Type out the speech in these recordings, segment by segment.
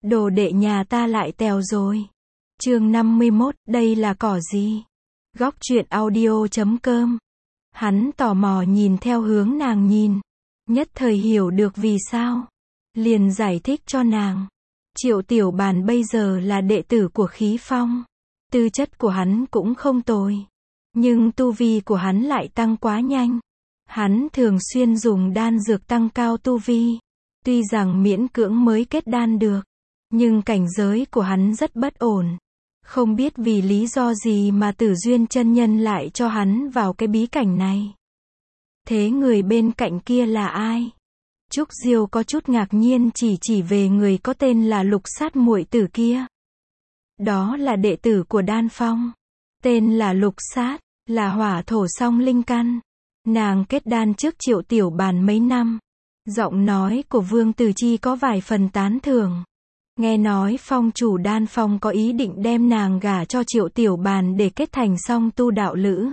Đồ đệ nhà ta lại tèo rồi. Chương 51, đây là cỏ gì? Góc truyện audio.com. Hắn tò mò nhìn theo hướng nàng nhìn. Nhất thời hiểu được vì sao. Liền giải thích cho nàng. Triệu Tiểu Bàn bây giờ là đệ tử của Khí Phong. Tư chất của hắn cũng không tồi. Nhưng tu vi của hắn lại tăng quá nhanh. Hắn thường xuyên dùng đan dược tăng cao tu vi. Tuy rằng miễn cưỡng mới kết đan được. Nhưng cảnh giới của hắn rất bất ổn. Không biết vì lý do gì mà Tử Duyên chân nhân lại cho hắn vào cái bí cảnh này. Thế người bên cạnh kia là ai? Trúc Diêu có chút ngạc nhiên chỉ về người có tên là Lục Sát muội tử kia. Đó là đệ tử của Đan Phong. Tên là Lục Sát, là hỏa thổ song linh căn. Nàng kết đan trước Triệu Tiểu Bàn mấy năm. Giọng nói của Vương Tử Chi có vài phần tán thưởng. Nghe nói phong chủ Đan Phong có ý định đem nàng gả cho Triệu Tiểu Bàn để kết thành song tu đạo lữ.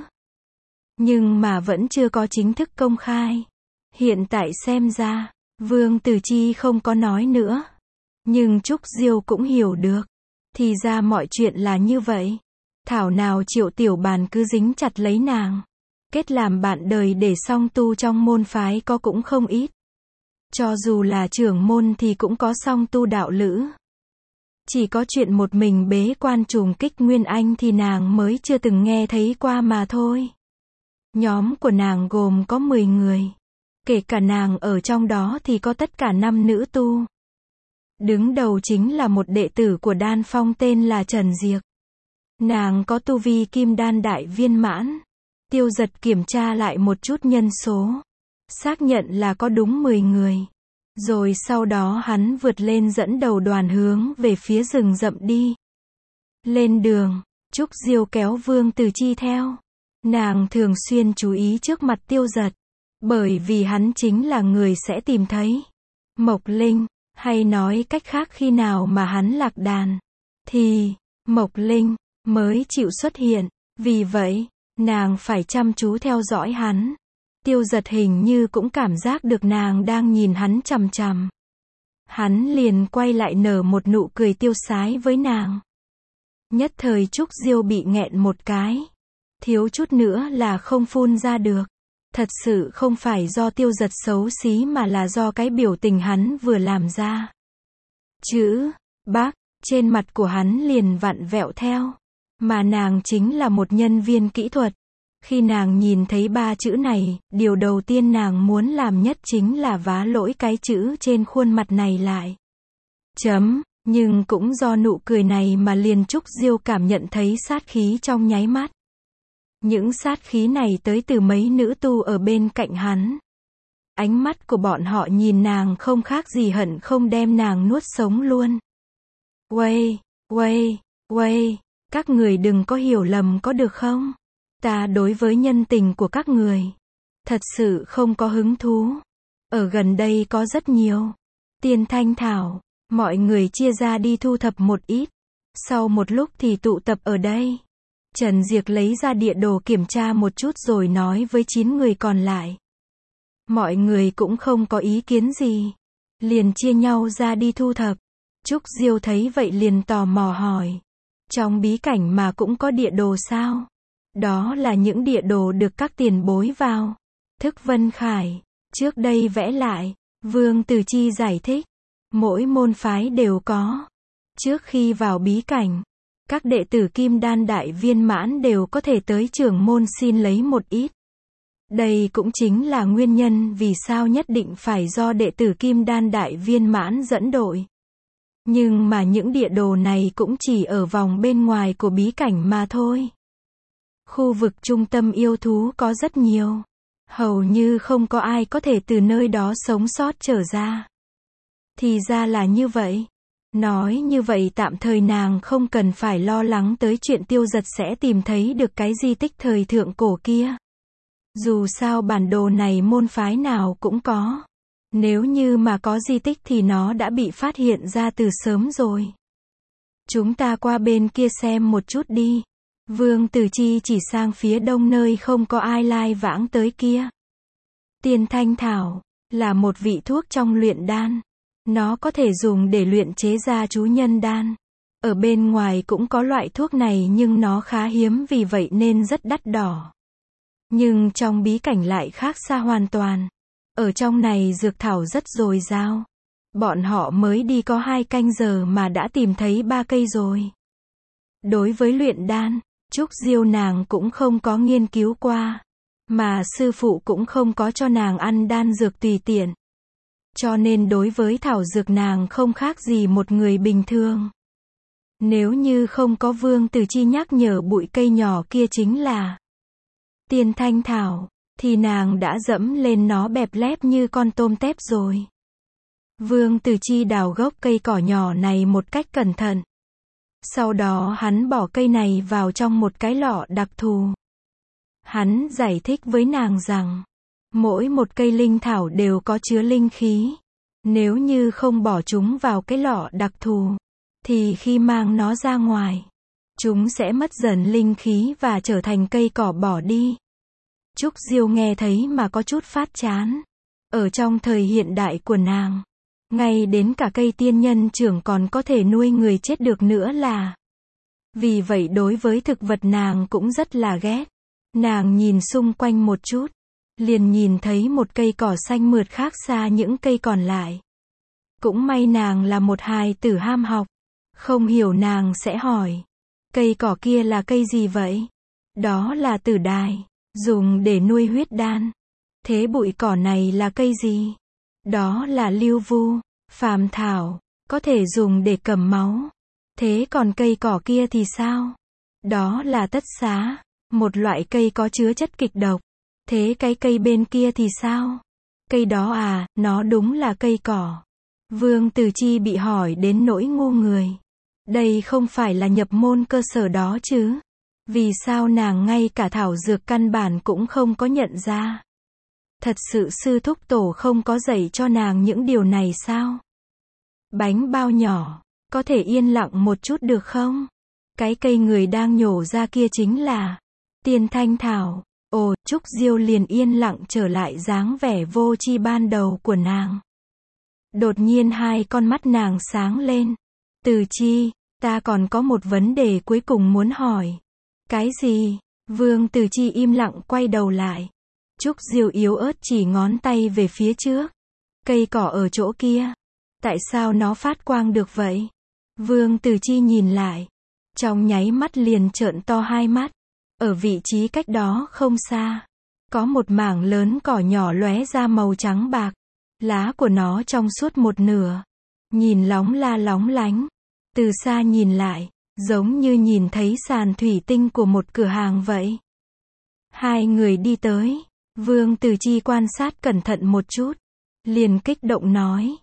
Nhưng mà vẫn chưa có chính thức công khai. Hiện tại xem ra, Vương Tử Chi không có nói nữa. Nhưng Trúc Diêu cũng hiểu được. Thì ra mọi chuyện là như vậy. Thảo nào Triệu Tiểu Bàn cứ dính chặt lấy nàng. Kết làm bạn đời để song tu trong môn phái có cũng không ít. Cho dù là trưởng môn thì cũng có song tu đạo lữ. Chỉ có chuyện một mình bế quan trùng kích Nguyên Anh thì nàng mới chưa từng nghe thấy qua mà thôi. Nhóm của nàng gồm có 10 người. Kể cả nàng ở trong đó thì có tất cả 5 nữ tu. Đứng đầu chính là một đệ tử của Đan Phong tên là Trần Diệc. Nàng có tu vi kim đan đại viên mãn. Tiêu Giật kiểm tra lại một chút nhân số. Xác nhận là có đúng 10 người. Rồi sau đó hắn vượt lên dẫn đầu đoàn hướng về phía rừng rậm đi. Lên đường, Trúc Diêu kéo Vương Tử Chi theo. Nàng thường xuyên chú ý trước mặt Tiêu Giật. Bởi vì hắn chính là người sẽ tìm thấy Mộc Linh, hay nói cách khác khi nào mà hắn lạc đàn, thì Mộc Linh mới chịu xuất hiện. Vì vậy, nàng phải chăm chú theo dõi hắn. Tiêu Giật hình như cũng cảm giác được nàng đang nhìn hắn chằm chằm. Hắn liền quay lại nở một nụ cười tiêu sái với nàng. Nhất thời Trúc Diêu bị nghẹn một cái. Thiếu chút nữa là không phun ra được. Thật sự không phải do Tiêu Giật xấu xí mà là do cái biểu tình hắn vừa làm ra. Chữ bác trên mặt của hắn liền vặn vẹo theo. Mà nàng chính là một nhân viên kỹ thuật. Khi nàng nhìn thấy 3 chữ này, điều đầu tiên nàng muốn làm nhất chính là vá lỗi cái chữ trên khuôn mặt này lại. Nhưng cũng do nụ cười này mà liền Trúc Diêu cảm nhận thấy sát khí trong nháy mắt. Những sát khí này tới từ mấy nữ tu ở bên cạnh hắn. Ánh mắt của bọn họ nhìn nàng không khác gì hận không đem nàng nuốt sống luôn. Uây, các người đừng có hiểu lầm có được không? Ta đối với nhân tình của các người thật sự không có hứng thú. Ở gần đây có rất nhiều tiên thanh thảo, mọi người chia ra đi thu thập một ít. Sau một lúc thì tụ tập ở đây. Trần Diệc lấy ra địa đồ kiểm tra một chút rồi nói với 9 người còn lại. Mọi người cũng không có ý kiến gì. Liền chia nhau ra đi thu thập. Trúc Diêu thấy vậy liền tò mò hỏi. Trong bí cảnh mà cũng có địa đồ sao? Đó là những địa đồ được các tiền bối vào Thức Vân Khải trước đây vẽ lại. Vương Tử Chi giải thích. Mỗi môn phái đều có. Trước khi vào bí cảnh, các đệ tử kim đan đại viên mãn đều có thể tới trưởng môn xin lấy một ít. Đây cũng chính là nguyên nhân vì sao nhất định phải do đệ tử kim đan đại viên mãn dẫn đội. Nhưng mà những địa đồ này cũng chỉ ở vòng bên ngoài của bí cảnh mà thôi. Khu vực trung tâm yêu thú có rất nhiều. Hầu như không có ai có thể từ nơi đó sống sót trở ra. Thì ra là như vậy. Nói như vậy tạm thời nàng không cần phải lo lắng tới chuyện Tiêu Giật sẽ tìm thấy được cái di tích thời thượng cổ kia. Dù sao bản đồ này môn phái nào cũng có. Nếu như mà có di tích thì nó đã bị phát hiện ra từ sớm rồi. Chúng ta qua bên kia xem một chút đi. Vương Tử Chi chỉ sang phía đông nơi không có ai lai vãng tới kia. Tiên thanh thảo là một vị thuốc trong luyện đan. Nó có thể dùng để luyện chế ra chú nhân đan. Ở bên ngoài cũng có loại thuốc này nhưng nó khá hiếm vì vậy nên rất đắt đỏ. Nhưng trong bí cảnh lại khác xa hoàn toàn. Ở trong này dược thảo rất dồi dào. Bọn họ mới đi có 2 canh giờ mà đã tìm thấy 3 cây rồi. Đối với luyện đan, Trúc Diêu nàng cũng không có nghiên cứu qua. Mà sư phụ cũng không có cho nàng ăn đan dược tùy tiện. Cho nên đối với thảo dược nàng không khác gì một người bình thường. Nếu như không có Vương Tử Chi nhắc nhở bụi cây nhỏ kia chính là tiên thanh thảo, thì nàng đã dẫm lên nó bẹp lép như con tôm tép rồi. Vương Tử Chi đào gốc cây cỏ nhỏ này một cách cẩn thận. Sau đó hắn bỏ cây này vào trong một cái lọ đặc thù. Hắn giải thích với nàng rằng, mỗi một cây linh thảo đều có chứa linh khí. Nếu như không bỏ chúng vào cái lọ đặc thù, thì khi mang nó ra ngoài, chúng sẽ mất dần linh khí và trở thành cây cỏ bỏ đi. Trúc Diêu nghe thấy mà có chút phát chán. Ở trong thời hiện đại của nàng, ngay đến cả cây tiên nhân trưởng còn có thể nuôi người chết được nữa là. Vì vậy đối với thực vật nàng cũng rất là ghét. Nàng nhìn xung quanh một chút, liền nhìn thấy một cây cỏ xanh mượt khác xa những cây còn lại. Cũng may nàng là một hài tử ham học. Không hiểu nàng sẽ hỏi, cây cỏ kia là cây gì vậy? Đó là tử đài, dùng để nuôi huyết đan. Thế bụi cỏ này là cây gì? Đó là lưu vu, phàm thảo, có thể dùng để cầm máu. Thế còn cây cỏ kia thì sao? Đó là tất xá, một loại cây có chứa chất kịch độc. Thế cái cây bên kia thì sao? Cây đó à, nó đúng là cây cỏ. Vương Tử Chi bị hỏi đến nỗi ngu người. Đây không phải là nhập môn cơ sở đó chứ? Vì sao nàng ngay cả thảo dược căn bản cũng không có nhận ra? Thật sự sư thúc tổ không có dạy cho nàng những điều này sao? Bánh bao nhỏ, có thể yên lặng một chút được không? Cái cây người đang nhổ ra kia chính là tiên thanh thảo. Ồ, Trúc Diêu liền yên lặng trở lại dáng vẻ vô tri ban đầu của nàng. Đột nhiên 2 con mắt nàng sáng lên. Tử Chi, ta còn có một vấn đề cuối cùng muốn hỏi. Cái gì? Vương Tử Chi im lặng quay đầu lại. Trúc Diêu yếu ớt chỉ ngón tay về phía trước. Cây cỏ ở chỗ kia. Tại sao nó phát quang được vậy? Vương Tử Chi nhìn lại. Trong nháy mắt liền trợn to 2 mắt. Ở vị trí cách đó không xa, có một mảng lớn cỏ nhỏ lóe ra màu trắng bạc. Lá của nó trong suốt một nửa. Nhìn lóng lánh. Từ xa nhìn lại, giống như nhìn thấy sàn thủy tinh của một cửa hàng vậy. 2 người đi tới. Vương Tử Chi quan sát cẩn thận một chút. Liền kích động nói.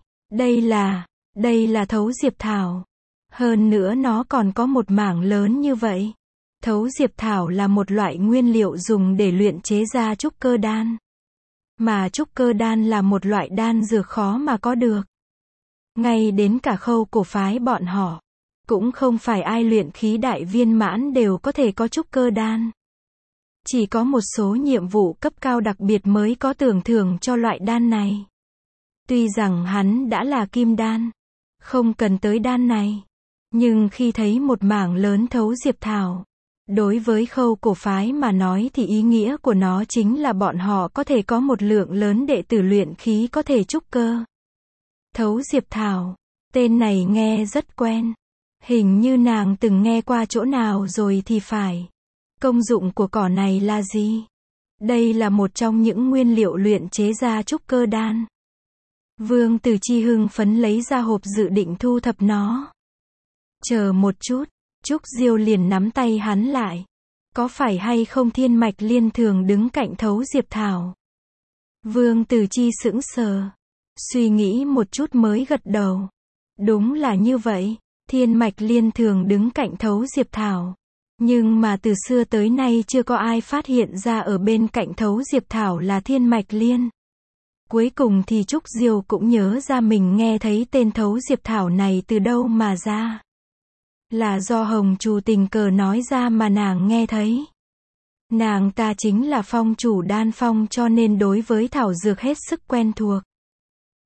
Đây là thấu diệp thảo. Hơn nữa nó còn có một mảng lớn như vậy. Thấu diệp thảo là một loại nguyên liệu dùng để luyện chế ra trúc cơ đan. Mà trúc cơ đan là một loại đan dược khó mà có được. Ngay đến cả Khâu Cổ phái bọn họ, cũng không phải ai luyện khí đại viên mãn đều có thể có trúc cơ đan. Chỉ có một số nhiệm vụ cấp cao đặc biệt mới có tưởng thưởng cho loại đan này. Tuy rằng hắn đã là kim đan, không cần tới đan này. Nhưng khi thấy một mảng lớn thấu diệp thảo, đối với Khâu Cổ phái mà nói thì ý nghĩa của nó chính là bọn họ có thể có một lượng lớn đệ tử luyện khí có thể trúc cơ. Thấu diệp thảo, tên này nghe rất quen. Hình như nàng từng nghe qua chỗ nào rồi thì phải. Công dụng của cỏ này là gì? Đây là một trong những nguyên liệu luyện chế ra trúc cơ đan. Vương Tử Chi hưng phấn lấy ra hộp dự định thu thập nó. Chờ một chút, Trúc Diêu liền nắm tay hắn lại. Có phải hay không thiên mạch liên thường đứng cạnh thấu diệp thảo? Vương Tử Chi sững sờ. Suy nghĩ một chút mới gật đầu. Đúng là như vậy, thiên mạch liên thường đứng cạnh thấu diệp thảo. Nhưng mà từ xưa tới nay chưa có ai phát hiện ra ở bên cạnh thấu diệp thảo là thiên mạch liên. Cuối cùng thì Trúc Diêu cũng nhớ ra mình nghe thấy tên thấu diệp thảo này từ đâu mà ra. Là do Hồng Trù tình cờ nói ra mà nàng nghe thấy. Nàng ta chính là phong chủ đan phong cho nên đối với thảo dược hết sức quen thuộc.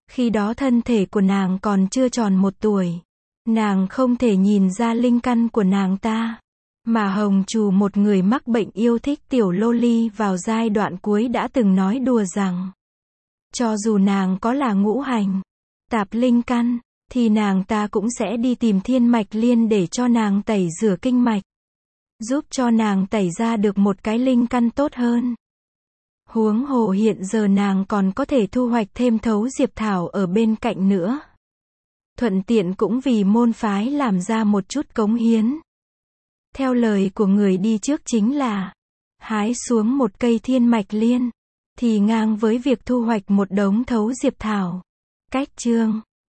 Khi đó thân thể của nàng còn chưa tròn 1 tuổi. Nàng không thể nhìn ra linh căn của nàng ta. Mà Hồng Trù, một người mắc bệnh yêu thích tiểu loli vào giai đoạn cuối, đã từng nói đùa rằng cho dù nàng có là ngũ hành tạp linh căn, thì nàng ta cũng sẽ đi tìm Thiên Mạch Liên để cho nàng tẩy rửa kinh mạch, giúp cho nàng tẩy ra được một cái linh căn tốt hơn. Huống hồ hiện giờ nàng còn có thể thu hoạch thêm thấu diệp thảo ở bên cạnh nữa. Thuận tiện cũng vì môn phái làm ra một chút cống hiến. Theo lời của người đi trước chính là hái xuống một cây Thiên Mạch Liên thì ngang với việc thu hoạch một đống thấu diệp thảo. Cách chương